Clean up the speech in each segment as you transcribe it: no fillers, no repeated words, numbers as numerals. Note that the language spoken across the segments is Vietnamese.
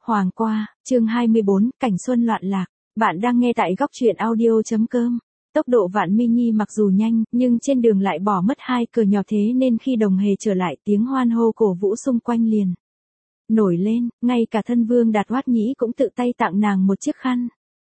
Hoàng qua, chương 24, cảnh xuân loạn lạc. Bạn đang nghe tại góc truyện audio.com. Tốc độ Vạn Mini mặc dù nhanh, nhưng trên đường lại bỏ mất 2 cờ nhỏ, thế nên khi Đồng Hề trở lại, tiếng hoan hô cổ vũ xung quanh liền nổi lên, ngay cả thân Vương Đạt Hoát Nhĩ cũng tự tay tặng nàng một chiếc khăn.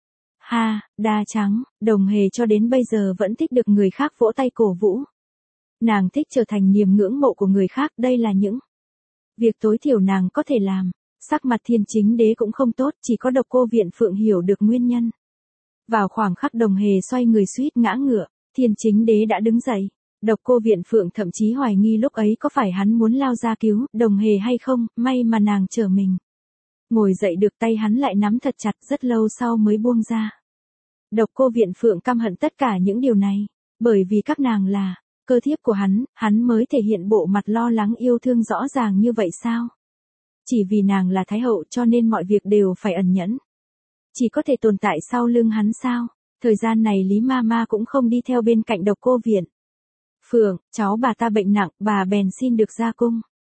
Ha, đa trắng, Đồng Hề cho đến bây giờ vẫn thích được người khác vỗ tay cổ vũ. Nàng thích trở thành niềm ngưỡng mộ của người khác, đây là những việc tối thiểu nàng có thể làm. Sắc mặt Thiên Chính Đế cũng không tốt, chỉ có Độc Cô Viện Phượng hiểu được nguyên nhân. Vào khoảng khắc Đồng Hề xoay người suýt ngã ngựa, Thiên Chính Đế đã đứng dậy. Độc Cô Viện Phượng thậm chí hoài nghi lúc ấy có phải hắn muốn lao ra cứu Đồng Hề hay không, may mà nàng trở mình ngồi dậy được, tay hắn lại nắm thật chặt, rất lâu sau mới buông ra. Độc Cô Viện Phượng căm hận tất cả những điều này, bởi vì các nàng là cơ thiếp của hắn mới thể hiện bộ mặt lo lắng yêu thương rõ ràng như vậy sao? Chỉ vì nàng là Thái Hậu cho nên mọi việc đều phải ẩn nhẫn. Chỉ có thể tồn tại sau lưng hắn sao? Thời gian này Lý Mama cũng không đi theo bên cạnh Độc Cô Viện Phượng, cháu bà ta bệnh nặng, bà bèn xin được ra cung.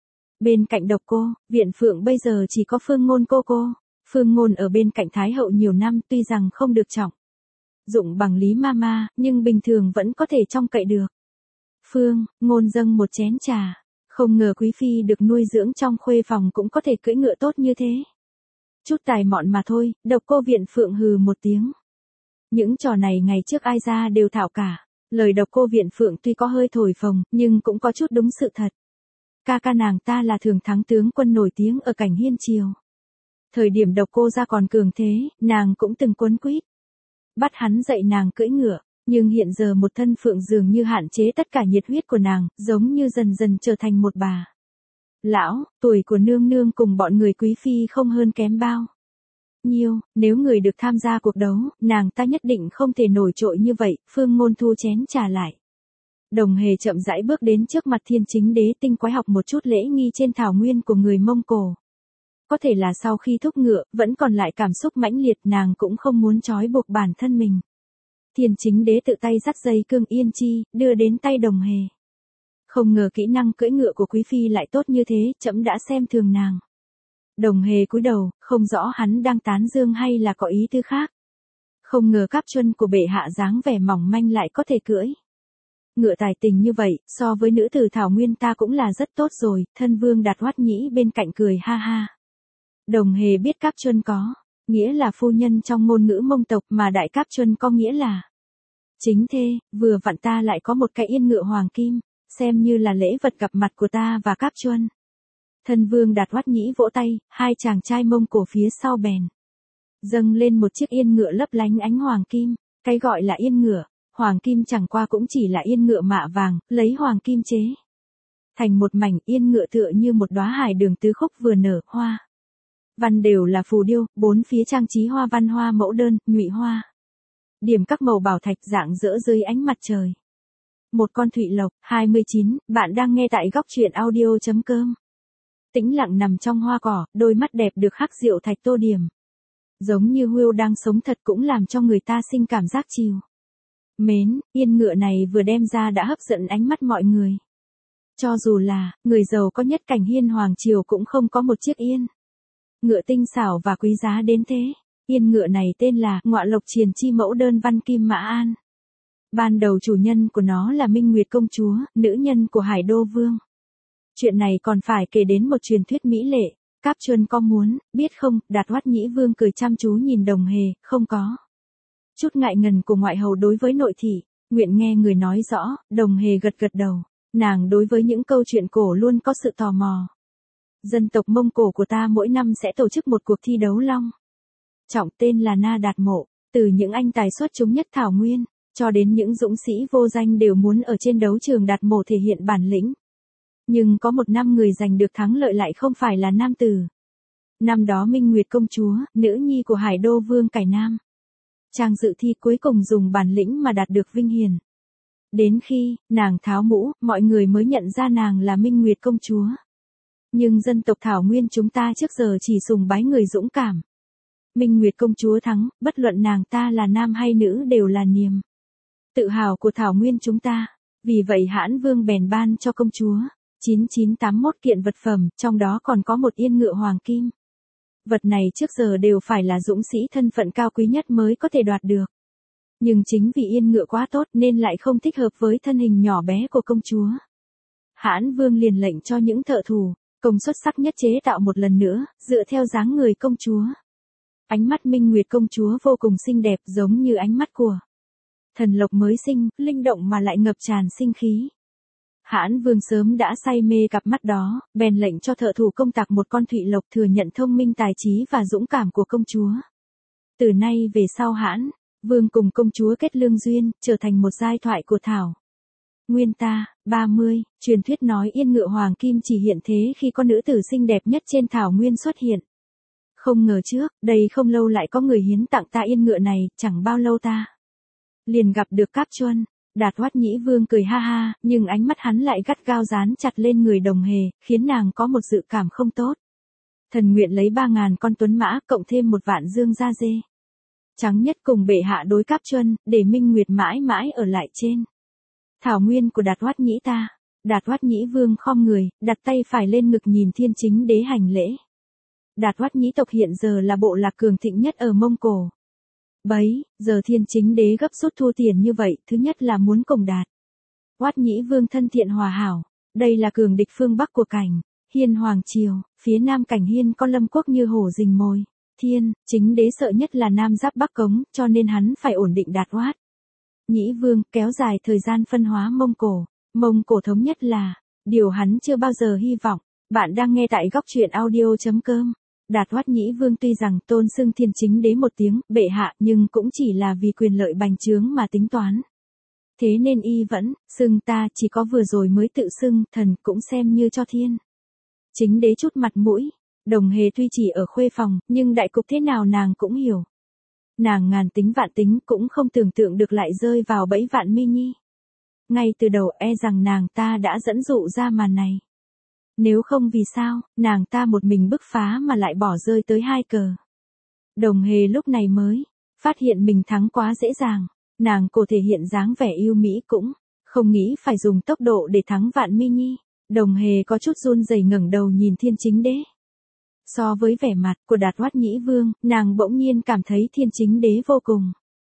Bên cạnh Độc Cô Viện Phượng bây giờ chỉ có Phương Ngôn cô. Phương Ngôn ở bên cạnh Thái Hậu nhiều năm, tuy rằng không được trọng dụng bằng Lý Mama, nhưng bình thường vẫn có thể trông cậy được. Phương Ngôn dâng một chén trà. Không ngờ quý phi được nuôi dưỡng trong khuê phòng cũng có thể cưỡi ngựa tốt như thế. Chút tài mọn mà thôi, Độc Cô Viện Phượng hừ một tiếng. Những trò này ngày trước ai ra đều thạo cả. Lời Độc Cô Viện Phượng tuy có hơi thổi phồng, nhưng cũng có chút đúng sự thật. Ca nàng ta là thường thắng tướng quân nổi tiếng ở cảnh Hiên Triều. Thời điểm Độc Cô gia còn cường thế, nàng cũng từng quấn quýt bắt hắn dạy nàng cưỡi ngựa. Nhưng hiện giờ một thân phượng dường như hạn chế tất cả nhiệt huyết của nàng, giống như dần dần trở thành một bà lão. Tuổi của nương nương cùng bọn người quý phi không hơn kém bao nhiêu, nếu người được tham gia cuộc đấu, nàng ta nhất định không thể nổi trội như vậy. Phương Ngôn thu chén trà lại. Đồng Hề chậm rãi bước đến trước mặt Thiên Chính Đế, tinh quái học một chút lễ nghi trên thảo nguyên của người Mông Cổ. Có thể là sau khi thúc ngựa, vẫn còn lại cảm xúc mãnh liệt, nàng cũng không muốn trói buộc bản thân mình. Thiên Chính Đế tự tay dắt dây cương yên chi, đưa đến tay Đồng Hề. Không ngờ kỹ năng cưỡi ngựa của quý phi lại tốt như thế, trẫm đã xem thường nàng. Đồng Hề cúi đầu, không rõ hắn đang tán dương hay là có ý tư khác. Không ngờ Cáp Chuân của bệ hạ dáng vẻ mỏng manh lại có thể cưỡi ngựa tài tình như vậy, so với nữ tử thảo nguyên ta cũng là rất tốt rồi. Thân Vương Đạt Hoát Nhĩ bên cạnh cười ha ha. Đồng Hề biết Cáp Chuân có nghĩa là phu nhân trong ngôn ngữ Mông tộc, mà Đại Cáp Chuân có nghĩa là chính thê. Vừa vặn ta lại có một cái yên ngựa hoàng kim, xem như là lễ vật gặp mặt của ta và Cáp Chuân. Thân Vương Đạt Hoát Nhĩ vỗ tay, hai chàng trai Mông Cổ phía sau bèn dâng lên một chiếc yên ngựa lấp lánh ánh hoàng kim. Cái gọi là yên ngựa hoàng kim chẳng qua cũng chỉ là yên ngựa mạ vàng, lấy hoàng kim chế thành một mảnh. Yên ngựa tựa như một đóa hải đường tứ khúc vừa nở, hoa văn đều là phù điêu, bốn phía trang trí hoa văn, hoa mẫu đơn, nhụy hoa điểm các màu bảo thạch rạng rỡ dưới ánh mặt trời. Một con thụy lộc. 29, bạn đang nghe tại góc truyện audio.com. Tĩnh lặng nằm trong hoa cỏ, đôi mắt đẹp được khắc diệu thạch tô điểm, giống như hươu đang sống thật, cũng làm cho người ta sinh cảm giác chiều mến. Yên ngựa này vừa đem ra đã hấp dẫn ánh mắt mọi người. Cho dù là người giàu có nhất cảnh Hiên Hoàng Triều cũng không có một chiếc yên ngựa tinh xảo và quý giá đến thế. Yên ngựa này tên là Ngọa Lộc Triền Chi mẫu đơn văn kim mã an. Ban đầu chủ nhân của nó là Minh Nguyệt công chúa, nữ nhân của Hải Đô Vương. Chuyện này còn phải kể đến một truyền thuyết mỹ lệ. Cáp Chuân có muốn biết không? Đạt Hoát Nhĩ Vương cười chăm chú nhìn Đồng Hề, không có chút ngại ngần của ngoại hầu đối với nội thị. Nguyện nghe người nói rõ. Đồng Hề gật gật đầu. Nàng đối với những câu chuyện cổ luôn có sự tò mò. Dân tộc Mông Cổ của ta mỗi năm sẽ tổ chức một cuộc thi đấu long trọng tên là Na Đạt Mộ. Từ những anh tài xuất chúng nhất thảo nguyên, cho đến những dũng sĩ vô danh đều muốn ở trên đấu trường Đạt Mộ thể hiện bản lĩnh. Nhưng có một năm người giành được thắng lợi lại không phải là nam tử. Năm đó Minh Nguyệt công chúa, nữ nhi của Hải Đô Vương Cải Nam, chàng dự thi cuối cùng dùng bản lĩnh mà đạt được vinh hiển. Đến khi nàng tháo mũ, mọi người mới nhận ra nàng là Minh Nguyệt công chúa. Nhưng dân tộc thảo nguyên chúng ta trước giờ chỉ sùng bái người dũng cảm. Minh Nguyệt công chúa thắng, bất luận nàng ta là nam hay nữ đều là niềm tự hào của thảo nguyên chúng ta. Vì vậy Hãn Vương bèn ban cho công chúa 9981 kiện vật phẩm, trong đó còn có một yên ngựa hoàng kim. Vật này trước giờ đều phải là dũng sĩ thân phận cao quý nhất mới có thể đoạt được. Nhưng chính vì yên ngựa quá tốt nên lại không thích hợp với thân hình nhỏ bé của công chúa. Hãn Vương liền lệnh cho những thợ thủ, công xuất sắc nhất chế tạo một lần nữa, dựa theo dáng người công chúa. Ánh mắt Minh Nguyệt công chúa vô cùng xinh đẹp giống như ánh mắt của thần lộc mới sinh, linh động mà lại ngập tràn sinh khí. Hãn Vương sớm đã say mê cặp mắt đó, bèn lệnh cho thợ thủ công tạc một con thụy lộc thừa nhận thông minh tài trí và dũng cảm của công chúa. Từ nay về sau Hãn Vương cùng công chúa kết lương duyên, trở thành một giai thoại của Thảo Nguyên ta. 30, truyền thuyết nói yên ngựa hoàng kim chỉ hiện thế khi con nữ tử xinh đẹp nhất trên Thảo Nguyên xuất hiện. Không ngờ trước, đây không lâu lại có người hiến tặng ta yên ngựa này, chẳng bao lâu ta liền gặp được Cáp Chuân. Đạt Hoát Nhĩ Vương cười ha ha, nhưng ánh mắt hắn lại gắt gao dán chặt lên người Đồng Hề, khiến nàng có một dự cảm không tốt. Thần nguyện lấy 3.000 con tuấn mã, cộng thêm 1 vạn dương da dê trắng nhất cùng bệ hạ đối Cáp Chuân, để Minh Nguyệt mãi mãi ở lại trên Thảo Nguyên của Đạt Hoát Nhĩ ta. Đạt Hoát Nhĩ Vương khom người, đặt tay phải lên ngực nhìn Thiên Chính Đế hành lễ. Đạt Hoát Nhĩ tộc hiện giờ là bộ lạc cường thịnh nhất ở Mông Cổ. Bấy giờ Thiên Chính Đế gấp rút thu tiền như vậy, thứ nhất là muốn cùng Đạt Hoát Nhĩ Vương thân thiện hòa hảo. Đây là cường địch phương Bắc của Cảnh Hiên Hoàng Triều, phía Nam Cảnh Hiên có Lâm Quốc như hổ rình mồi. Thiên Chính Đế sợ nhất là Nam giáp Bắc cống, cho nên hắn phải ổn định Đạt Hoát Nhĩ Vương, kéo dài thời gian phân hóa Mông Cổ. Mông Cổ thống nhất là điều hắn chưa bao giờ hy vọng. Bạn đang nghe tại góc truyện audio.com. Đạt Hoát Nhĩ Vương tuy rằng tôn xưng Thiên Chính Đế một tiếng bệ hạ, nhưng cũng chỉ là vì quyền lợi bành trướng mà tính toán. Thế nên y vẫn xưng ta, chỉ có vừa rồi mới tự xưng thần, cũng xem như cho Thiên Chính Đế chút mặt mũi. Đồng Hề tuy chỉ ở khuê phòng, nhưng đại cục thế nào nàng cũng hiểu. Nàng ngàn tính vạn tính cũng không tưởng tượng được lại rơi vào bẫy Vạn Mi Nhi. Ngay từ đầu e rằng nàng ta đã dẫn dụ ra màn này. Nếu không vì sao, nàng ta một mình bứt phá mà lại bỏ rơi tới 2 cờ. Đồng Hề lúc này mới phát hiện mình thắng quá dễ dàng. Nàng cổ thể hiện dáng vẻ yêu mỹ cũng không nghĩ phải dùng tốc độ để thắng Vạn Mi Nhi. Đồng Hề có chút run rẩy ngẩng đầu nhìn Thiên Chính Đế. So với vẻ mặt của Đạt Hoát Nhĩ Vương, nàng bỗng nhiên cảm thấy Thiên Chính Đế vô cùng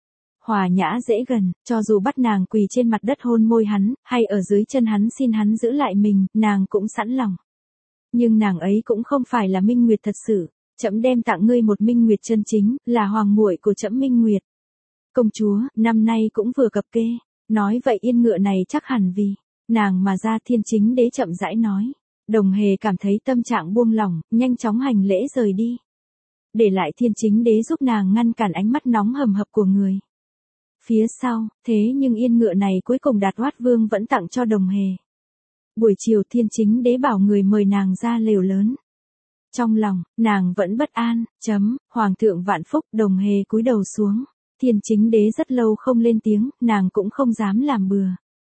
hòa nhã dễ gần, cho dù bắt nàng quỳ trên mặt đất hôn môi hắn, hay ở dưới chân hắn xin hắn giữ lại mình, nàng cũng sẵn lòng. Nhưng nàng ấy cũng không phải là Minh Nguyệt thật sự. Trẫm đem tặng ngươi một Minh Nguyệt chân chính, là hoàng muội của trẫm Minh Nguyệt. Công chúa, năm nay cũng vừa cập kê. Nói vậy yên ngựa này chắc hẳn vì nàng mà ra. Thiên Chính Đế chậm rãi nói. Đồng Hề cảm thấy tâm trạng buông lỏng, nhanh chóng hành lễ rời đi. Để lại Thiên Chính Đế giúp nàng ngăn cản ánh mắt nóng hầm hập của người phía sau. Thế nhưng yên ngựa này cuối cùng Đạt Hoát Vương vẫn tặng cho Đồng Hề. Buổi chiều Thiên Chính Đế bảo người mời nàng ra lều lớn. Trong lòng, nàng vẫn bất an. Hoàng thượng vạn phúc. Đồng Hề cúi đầu xuống. Thiên Chính Đế rất lâu không lên tiếng, nàng cũng không dám làm bừa.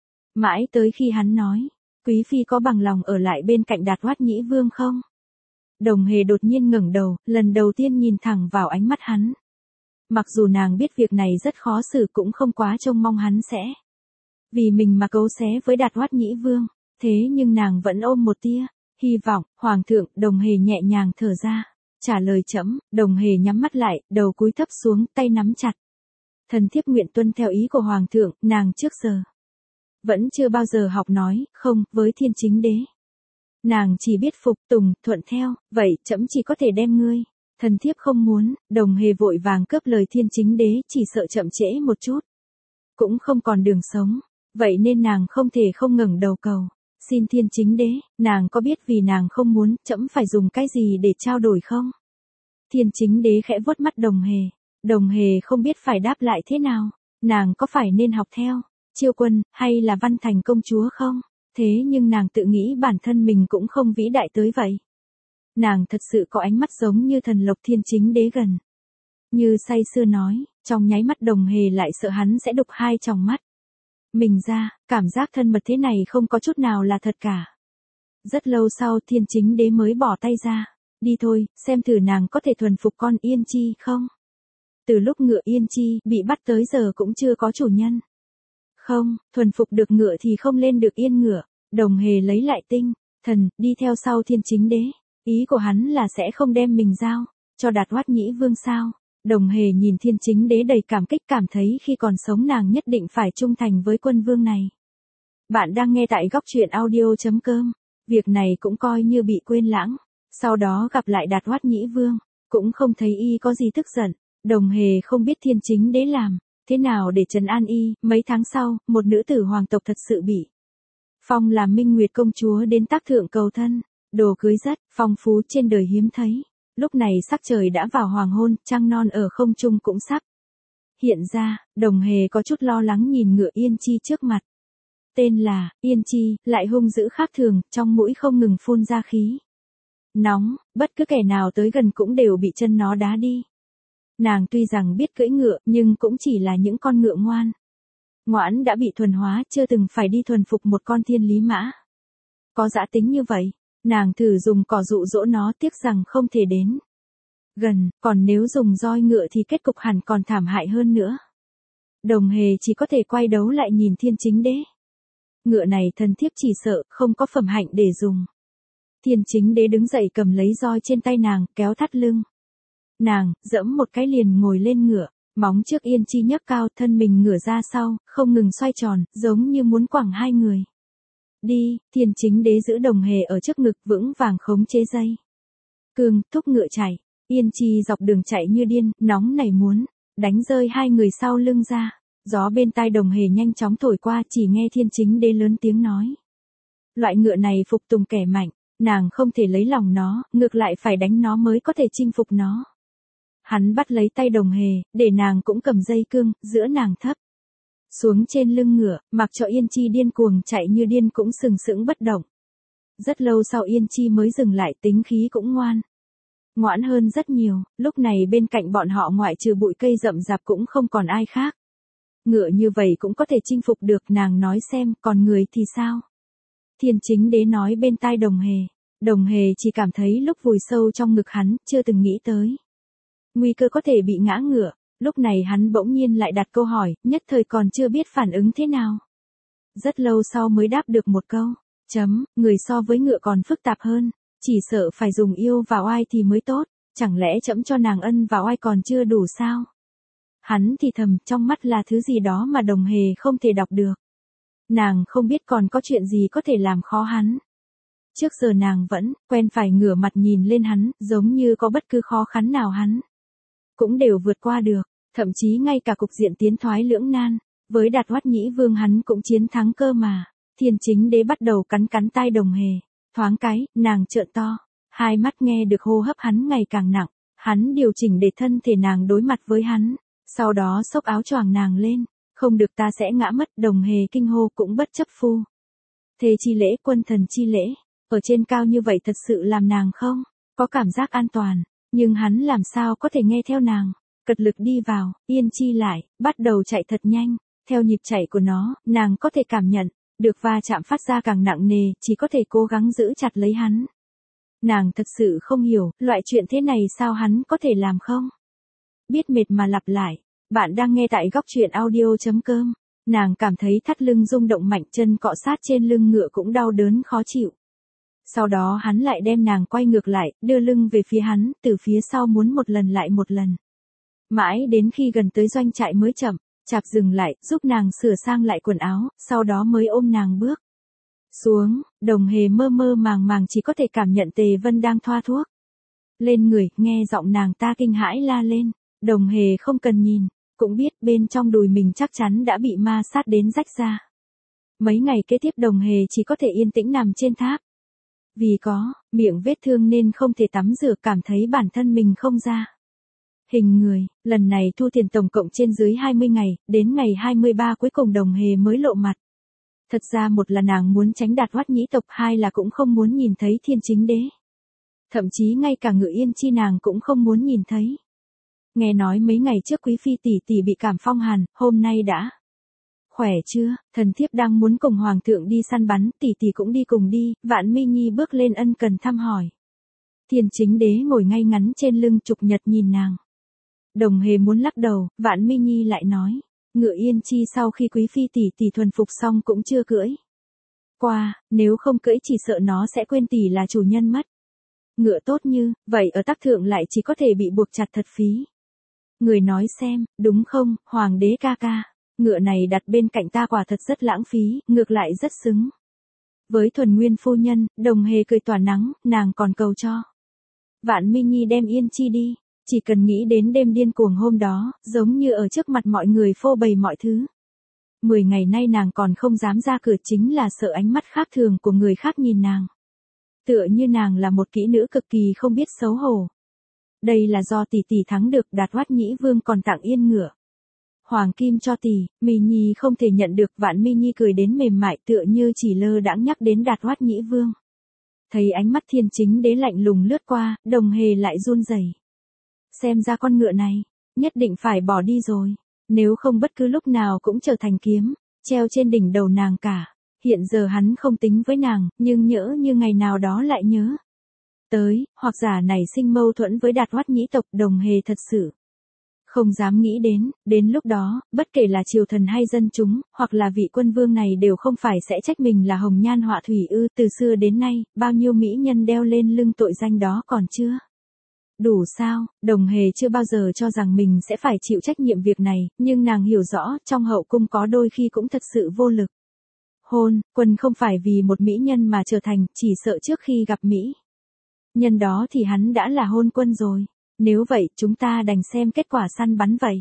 Mãi tới khi hắn nói, Quý phi có bằng lòng ở lại bên cạnh Đạt Hoát Nhĩ Vương không? Đồng Hề đột nhiên ngẩng đầu, lần đầu tiên nhìn thẳng vào ánh mắt hắn. Mặc dù nàng biết việc này rất khó xử, cũng không quá trông mong hắn sẽ vì mình mà cấu xé với Đạt Hoát Nhĩ Vương. Thế nhưng nàng vẫn ôm một tia hy vọng. Hoàng thượng. Đồng Hề nhẹ nhàng thở ra, trả lời trẫm. Đồng Hề nhắm mắt lại, đầu cúi thấp xuống, tay nắm chặt. Thần thiếp nguyện tuân theo ý của Hoàng thượng. Nàng trước giờ vẫn chưa bao giờ học nói không với Thiên Chính Đế. Nàng chỉ biết phục tùng, thuận theo. Vậy trẫm chỉ có thể đem ngươi. Thần thiếp không muốn. Đồng Hề vội vàng cướp lời Thiên Chính Đế, chỉ sợ chậm trễ một chút cũng không còn đường sống. Vậy nên nàng không thể không ngẩng đầu cầu xin Thiên Chính Đế. Nàng có biết vì nàng không muốn, trẫm phải dùng cái gì để trao đổi không? Thiên Chính Đế khẽ vuốt mắt Đồng Hề. Đồng Hề không biết phải đáp lại thế nào. Nàng có phải nên học theo Chiêu Quân, hay là Văn Thành công chúa không? Thế nhưng nàng tự nghĩ bản thân mình cũng không vĩ đại tới vậy. Nàng thật sự có ánh mắt giống như thần lộc. Thiên Chính Đế gần như say sưa nói. Trong nháy mắt Đồng Hề lại sợ hắn sẽ đục 2 tròng mắt mình ra. Cảm giác thân mật thế này không có chút nào là thật cả. Rất lâu sau Thiên Chính Đế mới bỏ tay ra. Đi thôi, xem thử nàng có thể thuần phục con Yên Chi không? Từ lúc ngựa Yên Chi bị bắt tới giờ cũng chưa có chủ nhân. Không, thuần phục được ngựa thì không lên được yên ngựa. Đồng Hề lấy lại tinh thần, đi theo sau Thiên Chính Đế. Ý của hắn là sẽ không đem mình giao cho Đạt Hoát Nhĩ Vương sao? Đồng Hề nhìn Thiên Chính Đế đầy cảm kích, cảm thấy khi còn sống nàng nhất định phải trung thành với quân vương này. Bạn đang nghe tại góc truyện audio.com. Việc này cũng coi như bị quên lãng. Sau đó gặp lại Đạt Hoát Nhĩ Vương, cũng không thấy y có gì tức giận. Đồng Hề không biết Thiên Chính Đế làm thế nào để trấn an y. Mấy tháng sau, một nữ tử hoàng tộc thật sự bị phong làm Minh Nguyệt công chúa đến Tác Thượng cầu thân. Đồ cưới rất phong phú, trên đời hiếm thấy. Lúc này sắc trời đã vào hoàng hôn, trăng non ở không trung cũng sắp hiện ra. Đồng Hề có chút lo lắng nhìn ngựa Yên Chi trước mặt. Tên là Yên Chi, lại hung dữ khác thường, trong mũi không ngừng phun ra khí nóng, bất cứ kẻ nào tới gần cũng đều bị chân nó đá đi. Nàng tuy rằng biết cưỡi ngựa, nhưng cũng chỉ là những con ngựa ngoãn đã bị thuần hóa, chưa từng phải đi thuần phục một con thiên lý mã. Có dã tính như vậy, nàng thử dùng cỏ dụ dỗ nó, tiếc rằng không thể đến gần, còn nếu dùng roi ngựa thì kết cục hẳn còn thảm hại hơn nữa. Đồng Hề chỉ có thể quay đấu lại nhìn Thiên Chính Đế. Ngựa này thần thiếp chỉ sợ không có phẩm hạnh để dùng. Thiên Chính Đế đứng dậy cầm lấy roi trên tay nàng, kéo thắt lưng nàng, dẫm một cái liền ngồi lên ngựa. Móng trước Yên Chi nhấc cao, thân mình ngửa ra sau, không ngừng xoay tròn, giống như muốn quẳng hai người đi. Thiên Chính Đế giữ Đồng Hề ở trước ngực, vững vàng khống chế dây cương, thúc ngựa chạy. Yên Chi dọc đường chạy như điên, nóng nảy muốn đánh rơi hai người sau lưng ra. Gió bên tai Đồng Hề nhanh chóng thổi qua, chỉ nghe Thiên Chính Đế lớn tiếng nói: loại ngựa này phục tùng kẻ mạnh, nàng không thể lấy lòng nó, ngược lại phải đánh nó mới có thể chinh phục nó. Hắn bắt lấy tay Đồng Hề, để nàng cũng cầm dây cương, giữa nàng thấp xuống trên lưng ngựa, mặc cho Yên Chi điên cuồng chạy như điên, cũng sừng sững bất động. Rất lâu sau Yên Chi mới dừng lại, tính khí cũng ngoãn hơn rất nhiều. Lúc này bên cạnh bọn họ ngoại trừ bụi cây rậm rạp cũng không còn ai khác. Ngựa như vậy cũng có thể chinh phục được, nàng nói xem, còn người thì sao? Thiên Chính Đế nói bên tai Đồng Hề. Đồng Hề chỉ cảm thấy lúc vùi sâu trong ngực hắn, chưa từng nghĩ tới nguy cơ có thể bị ngã ngựa. Lúc này hắn bỗng nhiên lại đặt câu hỏi, nhất thời còn chưa biết phản ứng thế nào. Rất lâu sau mới đáp được một câu: người so với ngựa còn phức tạp hơn, chỉ sợ phải dùng yêu vào oai thì mới tốt, chẳng lẽ trẫm cho nàng ân vào oai còn chưa đủ sao? Hắn thì thầm, trong mắt là thứ gì đó mà Đồng Hề không thể đọc được. Nàng không biết còn có chuyện gì có thể làm khó hắn. Trước giờ nàng vẫn quen phải ngửa mặt nhìn lên hắn, giống như có bất cứ khó khăn nào hắn cũng đều vượt qua được, thậm chí ngay cả cục diện tiến thoái lưỡng nan với Đạt Hoát Nhĩ Vương hắn cũng chiến thắng cơ mà. Thiên Chính Đế bắt đầu cắn tai Đồng Hề, thoáng cái, nàng trợn to hai mắt, nghe được hô hấp hắn ngày càng nặng. Hắn điều chỉnh để thân thể nàng đối mặt với hắn, sau đó xốc áo choàng nàng lên. Không được, ta sẽ ngã mất. Đồng Hề kinh hô, cũng bất chấp phu thê chi lễ, quân thần chi lễ. Ở trên cao như vậy thật sự làm nàng không có cảm giác an toàn, nhưng hắn làm sao có thể nghe theo nàng. Cật lực đi vào, Yên Chi lại bắt đầu chạy thật nhanh. Theo nhịp chạy của nó, nàng có thể cảm nhận được va chạm phát ra càng nặng nề, chỉ có thể cố gắng giữ chặt lấy hắn. Nàng thật sự không hiểu, loại chuyện thế này sao hắn có thể làm không biết mệt mà lặp lại. Bạn đang nghe tại góc truyện audio.com. Nàng cảm thấy thắt lưng rung động mạnh, chân cọ sát trên lưng ngựa cũng đau đớn khó chịu. Sau đó hắn lại đem nàng quay ngược lại, đưa lưng về phía hắn, từ phía sau muốn một lần lại một lần. Mãi đến khi gần tới doanh trại mới chậm chạp dừng lại, giúp nàng sửa sang lại quần áo, sau đó mới ôm nàng bước xuống. Đồng Hề mơ mơ màng màng chỉ có thể cảm nhận Tề Vân đang thoa thuốc lên người, nghe giọng nàng ta kinh hãi la lên. Đồng Hề không cần nhìn cũng biết bên trong đùi mình chắc chắn đã bị ma sát đến rách ra. Mấy ngày kế tiếp Đồng Hề chỉ có thể yên tĩnh nằm trên tháp. Vì có miệng vết thương nên không thể tắm rửa, cảm thấy bản thân mình không ra hình người. Lần này thu tiền tổng cộng trên dưới 20 ngày, đến ngày 23 cuối cùng Đồng Hề mới lộ mặt. Thật ra một là nàng muốn tránh Đạt Hoát Nhĩ tộc, hai là cũng không muốn nhìn thấy Thiên Chính Đế. Thậm chí ngay cả ngựa Yên Chi nàng cũng không muốn nhìn thấy. Nghe nói mấy ngày trước quý phi tỷ tỷ bị cảm phong hàn, hôm nay đã khỏe chưa? Thần thiếp đang muốn cùng hoàng thượng đi săn bắn, tỷ tỷ cũng đi cùng đi. Vạn Mi Nhi bước lên ân cần thăm hỏi. Thiên Chính Đế ngồi ngay ngắn trên lưng Trục Nhật nhìn nàng. Đồng Hề muốn lắc đầu, Vạn Mi Nhi lại nói, ngựa Yên Chi sau khi quý phi tỷ tỷ thuần phục xong cũng chưa cưỡi qua, nếu không cưỡi chỉ sợ nó sẽ quên tỷ là chủ nhân mất. Ngựa tốt như, vậy ở Tắc Thượng lại chỉ có thể bị buộc chặt thật phí. Người nói xem, đúng không, hoàng đế ca ca, ngựa này đặt bên cạnh ta quả thật rất lãng phí, ngược lại rất xứng. Với Thuần Nguyên phu nhân, Đồng Hề cười tỏa nắng, nàng còn cầu cho Vạn Mi Nhi đem Yên Chi đi, chỉ cần nghĩ đến đêm điên cuồng hôm đó, giống như ở trước mặt mọi người phô bày mọi thứ. 10 ngày nay nàng còn không dám ra cửa chính là sợ ánh mắt khác thường của người khác nhìn nàng. Tựa như nàng là một kỹ nữ cực kỳ không biết xấu hổ. Đây là do tỷ tỷ thắng được, Đạt Hoát Nhĩ Vương còn tặng yên ngựa hoàng kim cho tỷ. Mi Nhi không thể nhận được. Vạn Mi Nhi cười đến mềm mại tựa như chỉ lơ đãng nhắc đến Đạt Hoát Nhĩ Vương. Thấy ánh mắt Thiên Chính Đế lạnh lùng lướt qua, Đồng Hề lại run rẩy. Xem ra con ngựa này, nhất định phải bỏ đi rồi. Nếu không bất cứ lúc nào cũng trở thành kiếm, treo trên đỉnh đầu nàng cả. Hiện giờ hắn không tính với nàng, nhưng nhỡ như ngày nào đó lại nhớ tới, hoặc giả nảy sinh mâu thuẫn với Đạt Hoát Nhĩ tộc. Đồng Hề thật sự không dám nghĩ đến lúc đó, bất kể là triều thần hay dân chúng, hoặc là vị quân vương này đều không phải sẽ trách mình là hồng nhan họa thủy ư. Từ xưa đến nay, bao nhiêu mỹ nhân đeo lên lưng tội danh đó còn chưa đủ sao. Đồng Hề chưa bao giờ cho rằng mình sẽ phải chịu trách nhiệm việc này, nhưng nàng hiểu rõ, trong hậu cung có đôi khi cũng thật sự vô lực. Hôn quân không phải vì một mỹ nhân mà trở thành, chỉ sợ trước khi gặp mỹ nhân đó thì hắn đã là hôn quân rồi. Nếu vậy, chúng ta đành xem kết quả săn bắn vậy.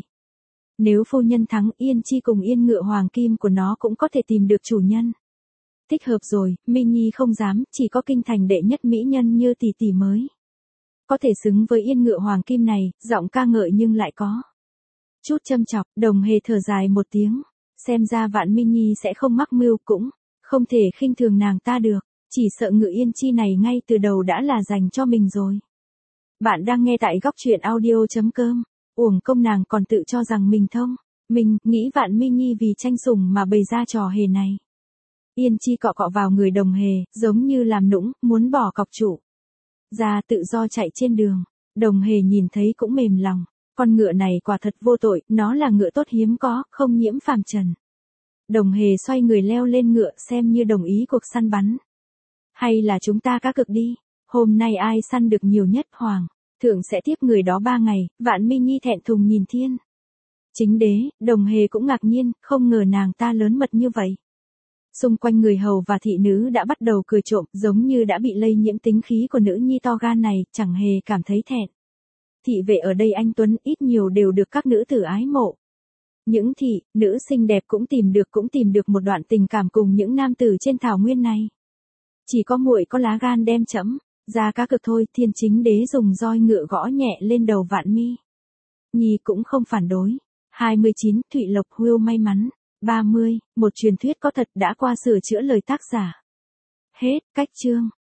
Nếu phu nhân thắng, Yên Chi cùng yên ngựa hoàng kim của nó cũng có thể tìm được chủ nhân thích hợp rồi. Mi Nhi không dám, chỉ có kinh thành đệ nhất mỹ nhân như tỷ tỷ mới có thể xứng với yên ngựa hoàng kim này. Giọng ca ngợi nhưng lại có chút châm chọc. Đồng Hề thở dài một tiếng. Xem ra Vạn Mi Nhi sẽ không mắc mưu, cũng không thể khinh thường nàng ta được. Chỉ sợ ngựa Yên Chi này ngay từ đầu đã là dành cho mình rồi. Bạn đang nghe tại góc truyện audio.com. Uổng công nàng còn tự cho rằng mình thông. Mình nghĩ Vạn Mi Nhi vì tranh sủng mà bày ra trò hề này. Yên Chi cọ cọ vào người Đồng Hề, giống như làm nũng, muốn bỏ cọc trụ ra tự do chạy trên đường. Đồng Hề nhìn thấy cũng mềm lòng. Con ngựa này quả thật vô tội, nó là ngựa tốt hiếm có, không nhiễm phàm trần. Đồng Hề xoay người leo lên ngựa, xem như đồng ý cuộc săn bắn. Hay là chúng ta cá cược đi. Hôm nay ai săn được nhiều nhất, hoàng thượng sẽ tiếp người đó 3 ngày. Vạn Mi Nhi thẹn thùng nhìn Thiên Chính Đế. Đồng Hề cũng ngạc nhiên, không ngờ nàng ta lớn mật như vậy. Xung quanh người hầu và thị nữ đã bắt đầu cười trộm, giống như đã bị lây nhiễm tính khí của nữ nhi to gan này, chẳng hề cảm thấy thẹn. Thị vệ ở đây anh tuấn ít nhiều đều được các nữ tử ái mộ. Những thị nữ xinh đẹp cũng tìm được một đoạn tình cảm cùng những nam tử trên thảo nguyên này. Chỉ có muội có lá gan đem chẫm ra cá cược thôi. Thiên Chính Đế dùng roi ngựa gõ nhẹ lên đầu Vạn Mi Nhi cũng không phản đối. 29. Thụy Lộc Hưu may mắn. 30. Một truyền thuyết có thật đã qua sửa chữa lời tác giả. Hết. Cách chương.